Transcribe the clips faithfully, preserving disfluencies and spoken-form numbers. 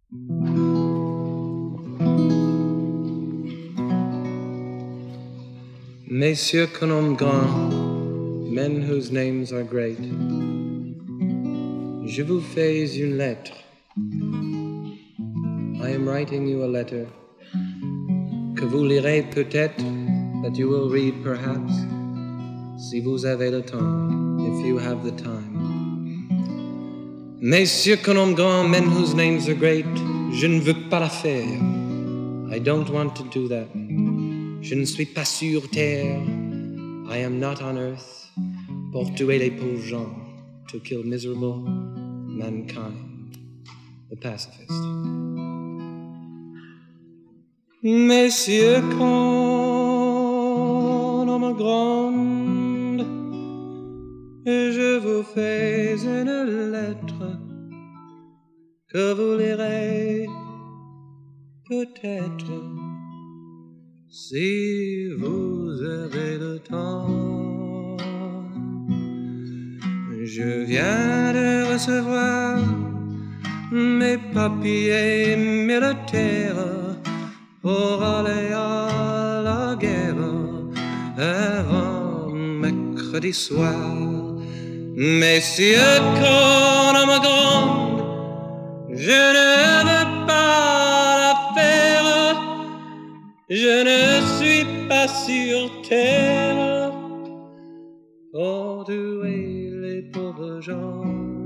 Messieurs que nomme grand, men whose names are great, je vous fais une lettre. I am writing you a letter que vous lirez peut-être, that you will read perhaps, si vous avez le temps, if you have the time. Messieurs que nomme grand, men whose names are great, je ne veux pas la faire. I don't want to do that. Je ne suis pas sur terre. I am not on earth pour tuer les pauvres gens, to kill miserable mankind. The pacifist. Messieurs, qu'on nomme grande, je vous fais une lettre que vous lirez peut-être si vous avez le temps. Je viens de recevoir mes papiers militaires pour aller à la guerre avant mercredi soir. Messieurs, qu'on nomme grande, je ne veux pas la faire. Je ne suis pas sur terre pour tuer les pauvres gens.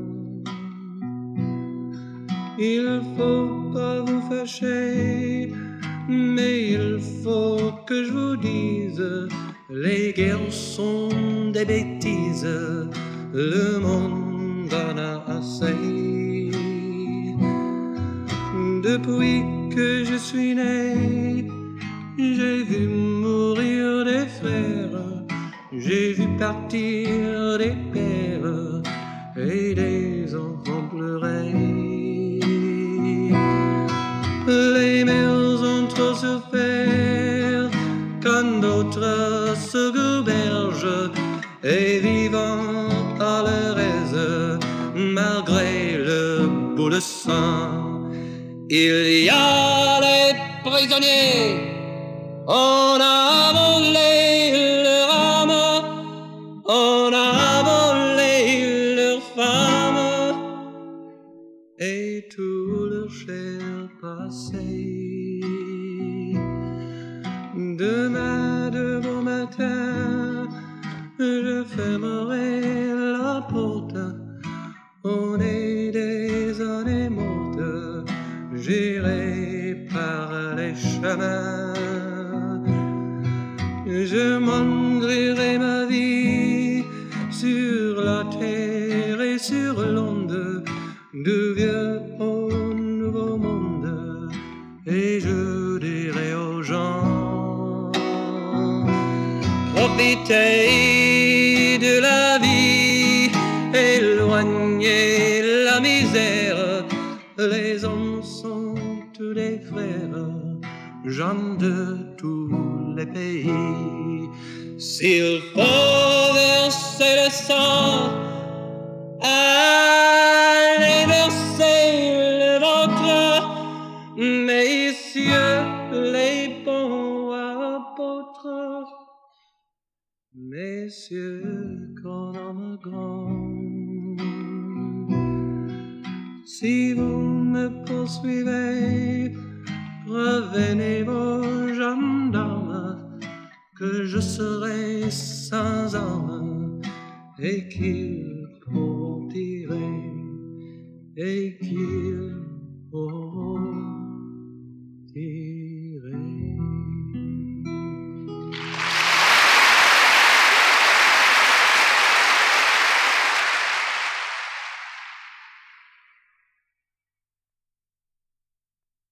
Il faut pas vous fâcher, mais il faut que je vous dise, les guerres sont des bêtises, le monde en a assez. Depuis que je suis né, j'ai vu mourir des frères, j'ai vu partir des pères et des enfants pleurer. Les mères ont trop souffert quand d'autres se gobergent et vivant à leur aise malgré le bout de sang. Il y a les prisonniers. On a volé leur âme, on a volé leur femme et tout leur cher passé. Demain de bon matin, je fermerai la porte. On est des années mortes, j'irai par les chemins. Je m'endrirai ma vie sur la terre et sur l'onde, du vieux au nouveau monde, et je dirai aux gens, profitez de la vie, éloignez la misère, les hommes sont tous des frères, gens de tous les pays. S'il faut verser le sang, allez verser le vôtre, messieurs les bons apôtres, messieurs qu'on nomme grand. Si vous me poursuivez, revenez vos gendarmes, que je serai sans armes et qu'ils pourront tirer et qu'ils